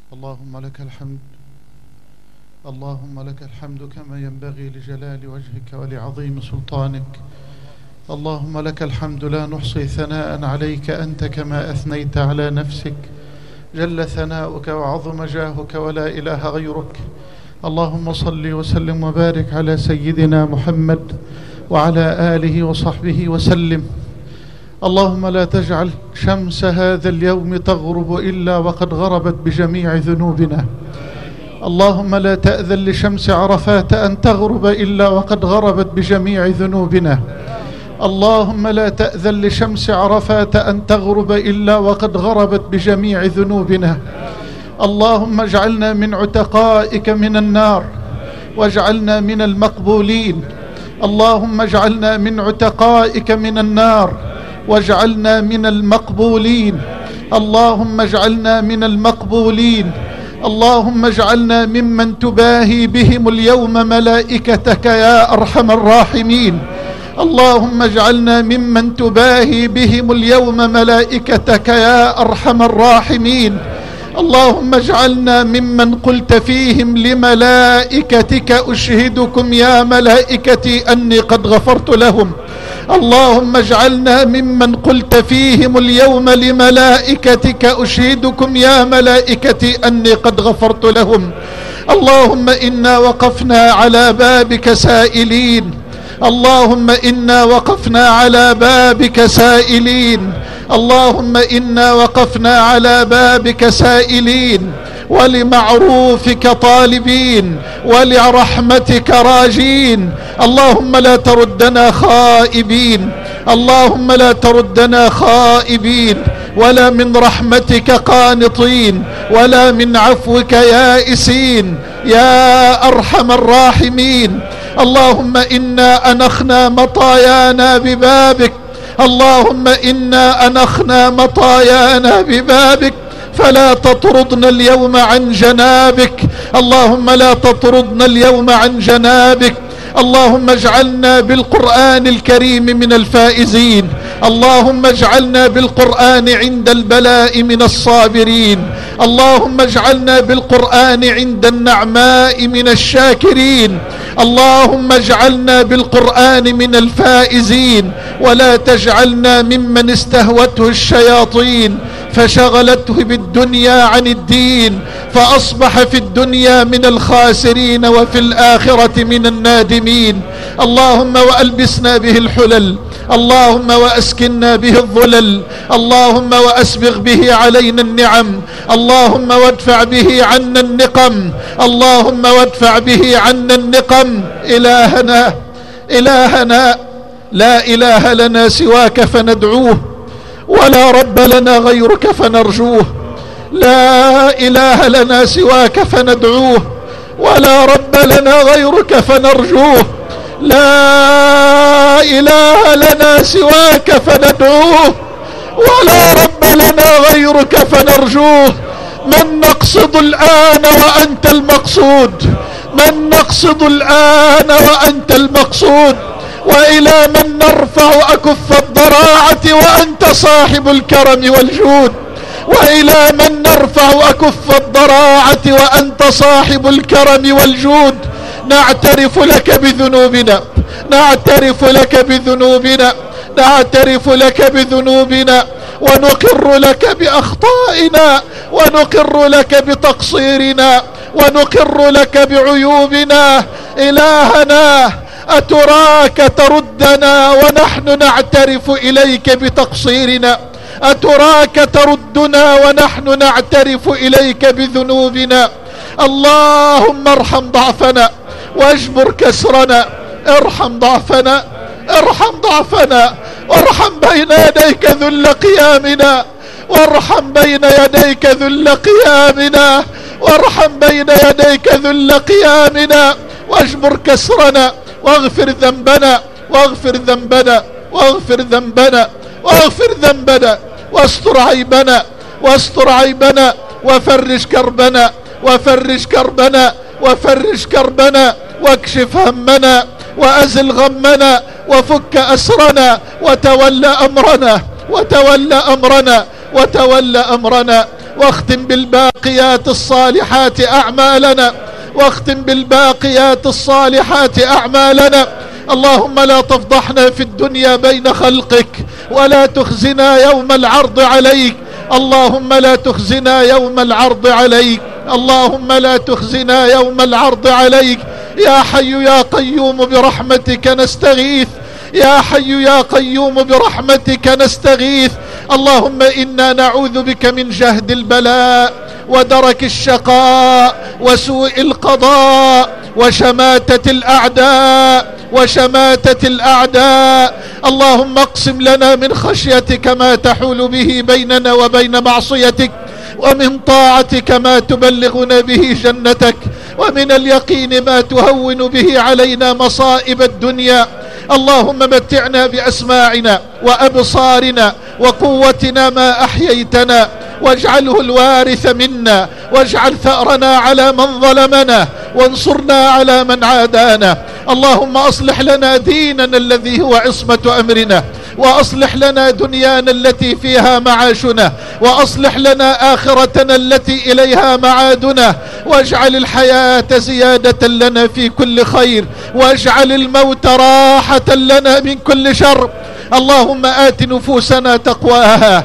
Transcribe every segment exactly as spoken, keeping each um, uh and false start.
اللهم لك الحمد، اللهم لك الحمد كما ينبغي لجلال وجهك ولعظيم سلطانك. اللهم لك الحمد لا نحصي ثناء عليك أنت كما أثنيت على نفسك، جل ثناؤك وعظم جاهك ولا إله غيرك. اللهم صل وسلم وبارك على سيدنا محمد وعلى آله وصحبه وسلم. اللهم لا تجعل شمس هذا اليوم تغرب إلا وقد غربت بجميع ذنوبنا. اللهم لا تأذن لشمس عرفات أن تغرب إلا وقد غربت بجميع ذنوبنا. اللهم لا تأذن لشمس عرفات أن تغرب إلا وقد غربت بجميع ذنوبنا. اللهم اجعلنا من عتقائك من النار واجعلنا من المقبولين. اللهم اجعلنا من عتقائك من النار واجعلنا من المقبولين. اللهم اجعلنا من المقبولين. اللهم اجعلنا ممن تباهي بهم اليوم ملائكتك يا أرحم الراحمين. اللهم اجعلنا ممن تباهي بهم اليوم ملائكتك يا أرحم الراحمين. اللهم اجعلنا ممن قلت فيهم لملائكتك أشهدكم يا ملائكتي أني قد غفرت لهم. اللهم اجعلنا ممن قلت فيهم اليوم لملائكتك أشهدكم يا ملائكتي أني قد غفرت لهم. اللهم إنا وقفنا على بابك سائلين. اللهم إنا وقفنا على بابك سائلين. اللهم إنا وقفنا على بابك سائلين ولمعروفك طالبين ولرحمتك راجين. اللهم لا تردنا خائبين. اللهم لا تردنا خائبين ولا من رحمتك قانطين ولا من عفوك يائسين يا أرحم الراحمين. اللهم إنا أنخنا مطايانا ببابك. اللهم إنا أنخنا مطايانا ببابك فلا تطردنا اليوم عن جنابك. اللهم لا تطردنا اليوم عن جنابك. اللهم اجعلنا بالقرآن الكريم من الفائزين. اللهم اجعلنا بالقرآن عند البلاء من الصابرين. اللهم اجعلنا بالقرآن عند النعماء من الشاكرين. اللهم اجعلنا بالقرآن من الفائزين ولا تجعلنا ممن استهوته الشياطين فشغلته بالدنيا عن الدين فأصبح في الدنيا من الخاسرين وفي الآخرة من النادمين. اللهم وألبسنا به الحلل. اللهم وأسكننا به الظلل. اللهم وأسبغ به علينا النعم. اللهم وادفع به عنا النقم. اللهم وادفع به عنا النقم. إلهنا إلهنا لا إله لنا سواك فندعوه ولا رب لنا غيرك فنرجوه. لا إله لنا سواك فندعوه ولا رب لنا غيرك فنرجوه. لا إله لنا سواك فندعوه ولا رب لنا غيرك فنرجوه. من نقصد الآن وأنت المقصود. من نقصد الآن وأنت المقصود. وإلى من نرفع أكف الضراعة وأنت صاحب الكرم والجود. وإلى من نرفع أكف الضراعة وأنت صاحب الكرم والجود. نعترف لك بذنوبنا. نعترف لك بذنوبنا. نعترف لك بذنوبنا ونقر لك بأخطائنا ونقر لك بتقصيرنا ونقر لك بعيوبنا. إلهنا أتراك تردنا ونحن نعترف إليك بتقصيرنا؟ أتراك تردنا ونحن نعترف إليك بذنوبنا؟ اللهم ارحم ضعفنا واجبر كسرنا. ارحم ضعفنا. ارحم ضعفنا وارحم بين يديك ذل قيامنا. وارحم بين يديك ذل قيامنا. وارحم بين يديك ذل قيامنا واجبر كسرنا واغفر ذنبنا واغفر ذنبنا واغفر ذنبنا واغفر ذنبنا واستر عيبنا واستر عيبنا وفرج كربنا وفرج كربنا وفرج كربنا واكشف همنا وأزل غمنا وفك أسرنا وتولى أمرنا وتولى أمرنا وتولى أمرنا واختم بالباقيات الصالحات أعمالنا، واختم بالباقيات الصالحات أعمالنا. اللهم لا تفضحنا في الدنيا بين خلقك، ولا تخزنا يوم العرض عليك. اللهم لا تخزنا يوم العرض عليك، اللهم لا تخزنا يوم العرض عليك. يا حي يا قيوم برحمتك نستغيث، يا حي يا قيوم برحمتك نستغيث. اللهم إنا نعوذ بك من جهد البلاء ودرك الشقاء وسوء القضاء وشماتة الأعداء وشماتة الأعداء. اللهم اقسم لنا من خشيتك ما تحول به بيننا وبين معصيتك، ومن طاعتك ما تبلغنا به جنتك، ومن اليقين ما تهون به علينا مصائب الدنيا. اللهم متعنا بأسماعنا وأبصارنا وقوتنا ما أحييتنا، واجعله الوارث منا، واجعل ثأرنا على من ظلمنا، وانصرنا على من عادانا. اللهم أصلح لنا ديننا الذي هو عصمة أمرنا، وأصلح لنا دنيانا التي فيها معاشنا، وأصلح لنا آخرتنا التي إليها معادنا، واجعل الحياة زيادة لنا في كل خير، واجعل الموت راحة لنا من كل شر. اللهم آت نفوسنا تقواها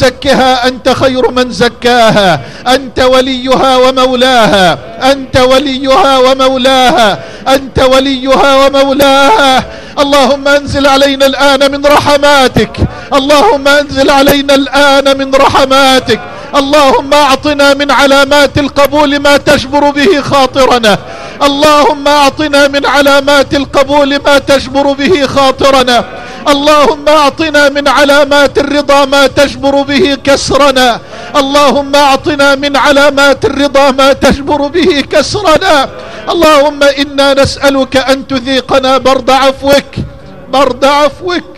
وزكها أنت خير من زكاها، أنت وليها ومولاها، أنت وليها ومولاها، أنت وليها ومولاها. اللهم انزل علينا الآن من رحماتك، اللهم انزل علينا الآن من رحماتك. اللهم اعطنا من علامات القبول ما تجبر به خاطرنا، اللهم اعطنا من علامات القبول ما تجبر به خاطرنا. اللهم اعطنا من علامات الرضا ما تجبر به كسرنا، اللهم اعطنا من علامات الرضا ما تجبر به كسرنا. اللهم إنا نسألك أن تذيقنا برد عفوك، برد عفوك،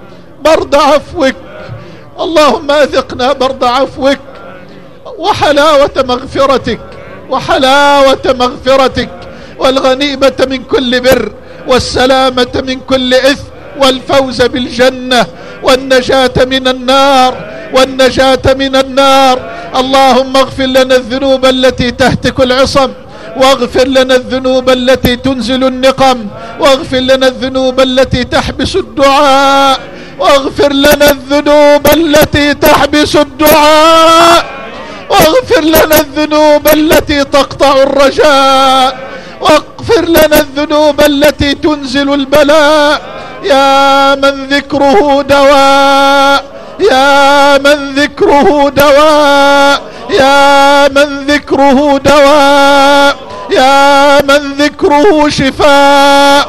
برد عفوك. اللهم أذقنا برد عفوك وحلاوة مغفرتك، وحلاوة مغفرتك، والغنيمة من كل بر، والسلامة من كل إثم، والفوز بالجنة، والنجاة من النار، والنجاة من النار. اللهم اغفر لنا الذنوب التي تهتك العصم، واغفر لنا الذنوب التي تنزل النقم، واغفر لنا الذنوب التي تحبس الدعاء، واغفر لنا الذنوب التي تحبس الدعاء، واغفر لنا الذنوب التي تقطع الرجاء، واغفر لنا الذنوب التي تنزل البلاء. يا من ذكره دواء، يا من ذكره دواء، يا من ذكره دواء، يا من ذكره شفاء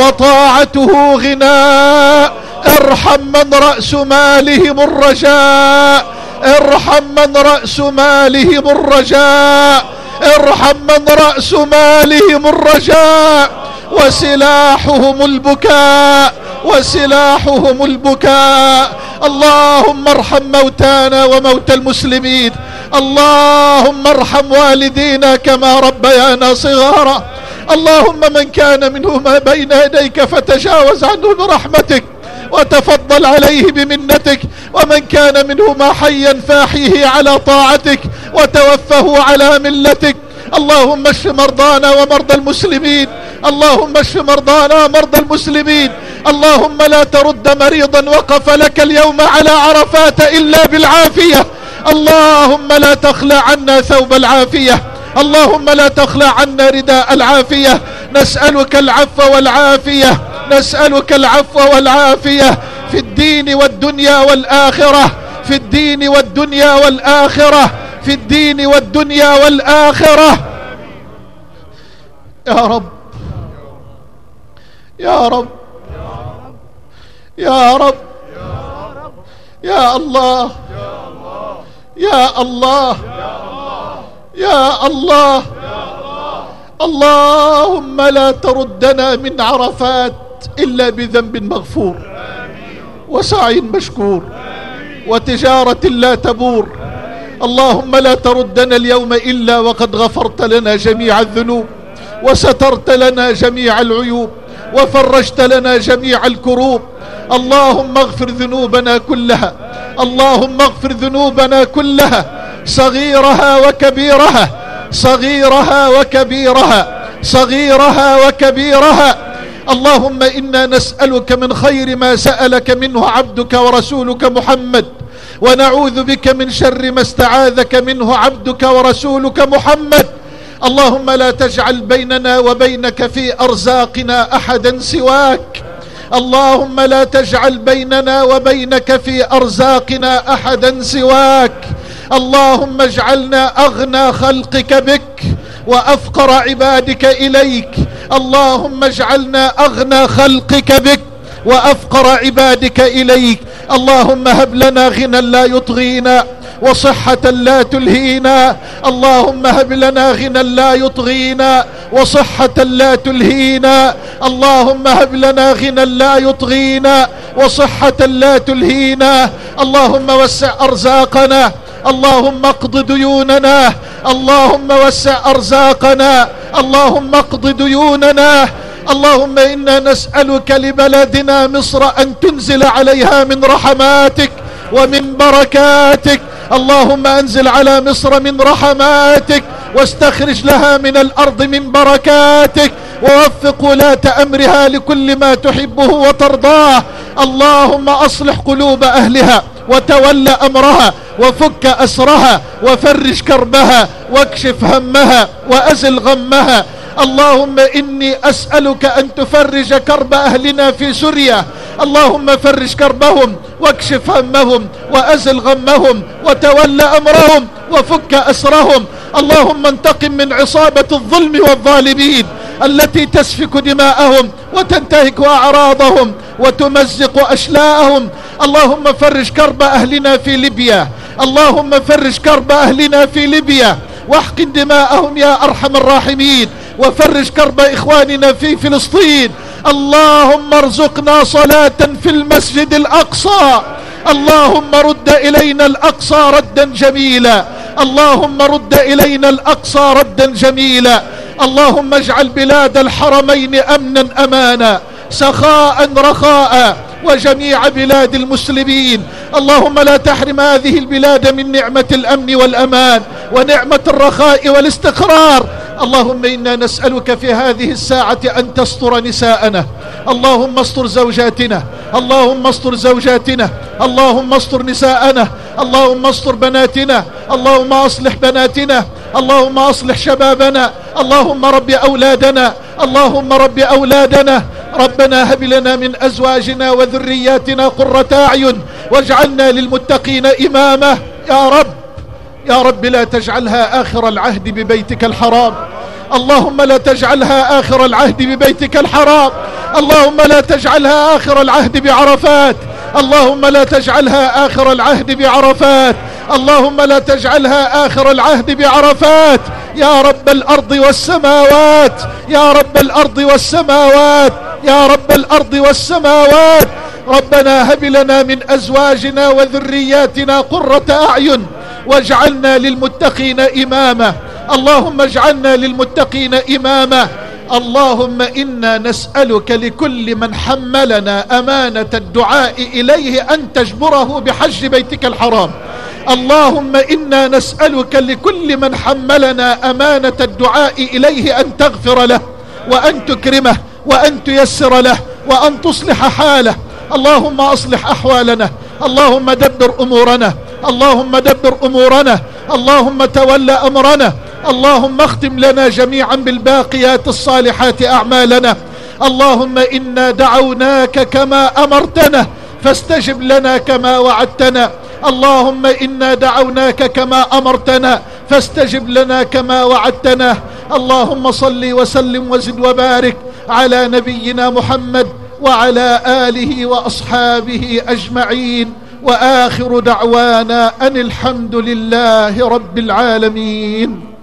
وطاعته غناء. ارحم من رأس مالهم الرجاء، ارحم من رأس مالهم الرجاء، ارحم من رأس مالهم الرجاء، وسلاحهم البكاء، وسلاحهم البكاء. اللهم ارحم موتانا وموتى المسلمين، اللهم ارحم والدينا كما ربيانا صغارا. اللهم من كان منهما بين يديك فتجاوز عنه برحمتك وتفضل عليه بمنتك، ومن كان منهما حيا فاحيه على طاعتك وتوفه على ملتك. اللهم اشف مرضانا ومرضى المسلمين، اللهم اشف مرضانا ومرضى المسلمين. اللهم لا ترد مريضا وقف لك اليوم على عرفات إلا بالعافية. اللهم لا تخلع عنا ثوب العافية، اللهم لا تخلع عنا رداء العافية. نسألك العفو والعافية، نسألك العفو والعافية في الدين والدنيا والآخرة، في الدين والدنيا والآخرة، في الدين والدنيا والآخرة. يا رب، يا رب، يا رب، يا الله، يا الله، يا الله. اللهم لا تردنا من عرفات إلا بذنب مغفور، وسعي مشكور، وتجارة لا تبور. اللهم لا تردنا اليوم إلا وقد غفرت لنا جميع الذنوب، وسترت لنا جميع العيوب، وفرجت لنا جميع الكروب. اللهم اغفر ذنوبنا كلها، اللهم اغفر ذنوبنا كلها، صغيرها وكبيرها، صغيرها وكبيرها، صغيرها وكبيرها. اللهم إنا نسألك من خير ما سألك منه عبدك ورسولك محمد، ونعوذ بك من شر ما استعاذك منه عبدك ورسولك محمد. اللهم لا تجعل بيننا وبينك في أرزاقنا أحدا سواك، اللهم لا تجعل بيننا وبينك في أرزاقنا أحدا سواك. اللهم اجعلنا أغنى خلقك بك وأفقر عبادك إليك، اللهم اجعلنا أغنى خلقك بك وأفقر عبادك إليك. اللهم هب لنا غنى لا يطغينا وصحة لا تلهينا، اللهم هب لنا غنى لا يطغينا وصحة لا تلهينا، اللهم هب لنا غنى لا يطغينا وصحة لا تلهينا. اللهم وسع أرزاقنا، اللهم اقض ديوننا، اللهم وسع أرزاقنا، اللهم اقض ديوننا. اللهم إنا نسألك لبلدنا مصر أن تنزل عليها من رحماتك ومن بركاتك. اللهم أنزل على مصر من رحماتك، واستخرج لها من الأرض من بركاتك، ووفق ولاة أمرها لكل ما تحبه وترضاه. اللهم أصلح قلوب أهلها وتولى أمرها وفك أسرها وفرج كربها واكشف همها وأزل غمها. اللهم إني أسألك أن تفرج كرب أهلنا في سوريا، اللهم فرج كربهم واكشف همهم وأزل غمهم وتولى أمرهم وفك أسرهم. اللهم انتقم من عصابة الظلم والظالمين التي تسفك دماءهم وتنتهك أعراضهم وتمزق أشلاءهم. اللهم فرج كرب أهلنا في ليبيا، اللهم فرج كرب أهلنا في ليبيا واحقن دماءهم يا أرحم الراحمين، وفرج كرب إخواننا في فلسطين. اللهم ارزقنا صلاة في المسجد الأقصى، اللهم رد إلينا الأقصى ردا جميلا، اللهم رد إلينا الأقصى ردا جميلا. اللهم اجعل بلاد الحرمين أمنا أمانا، سخاء رخاء، وجميع بلاد المسلمين. اللهم لا تحرم هذه البلاد من نعمة الأمن والأمان ونعمة الرخاء والاستقرار. اللهم إنا نسألك في هذه الساعة أن تستر نساءنا، اللهم استر زوجاتنا، اللهم استر زوجاتنا، اللهم استر نساءنا، اللهم استر بناتنا، اللهم أصلح بناتنا، اللهم أصلح شبابنا، اللهم رب أولادنا، اللهم رب أولادنا. ربنا هب لنا من أزواجنا وذرياتنا قرة أعين واجعلنا للمتقين إماما. يا رب يا رب لا تجعلها آخر العهد ببيتك الحرام، اللهم لا تجعلها آخر العهد ببيتك الحرام، اللهم لا تجعلها آخر العهد بعرفات، اللهم لا تجعلها آخر العهد بعرفات، اللهم لا تجعلها آخر العهد بعرفات. يا رب الأرض والسماوات، يا رب الأرض والسماوات، يا رب الأرض والسماوات. ربنا هب لنا من أزواجنا وذرياتنا قرة أعين واجعلنا للمتقين إماما، اللهم اجعلنا للمتقين إماما. اللهم إنا نسألك لكل من حملنا أمانة الدعاء إليه أن تجبره بحج بيتك الحرام. اللهم إنا نسألك لكل من حملنا أمانة الدعاء إليه أن تغفر له وأن تكرمه وأن تيسر له وأن تصلح حاله. اللهم أصلح أحوالنا، اللهم دبر أمورنا، اللهم دبر أمورنا، اللهم تولى أمرنا. اللهم اختم لنا جميعا بالباقيات الصالحات أعمالنا. اللهم إنا دعوناك كما أمرتنا فاستجب لنا كما وعدتنا. اللهم إنا دعوناك كما أمرتنا فاستجب لنا كما وعدتنا. اللهم صل وسلم وزد وبارك على نبينا محمد وعلى آله وأصحابه أجمعين، وآخر دعوانا أن الحمد لله رب العالمين.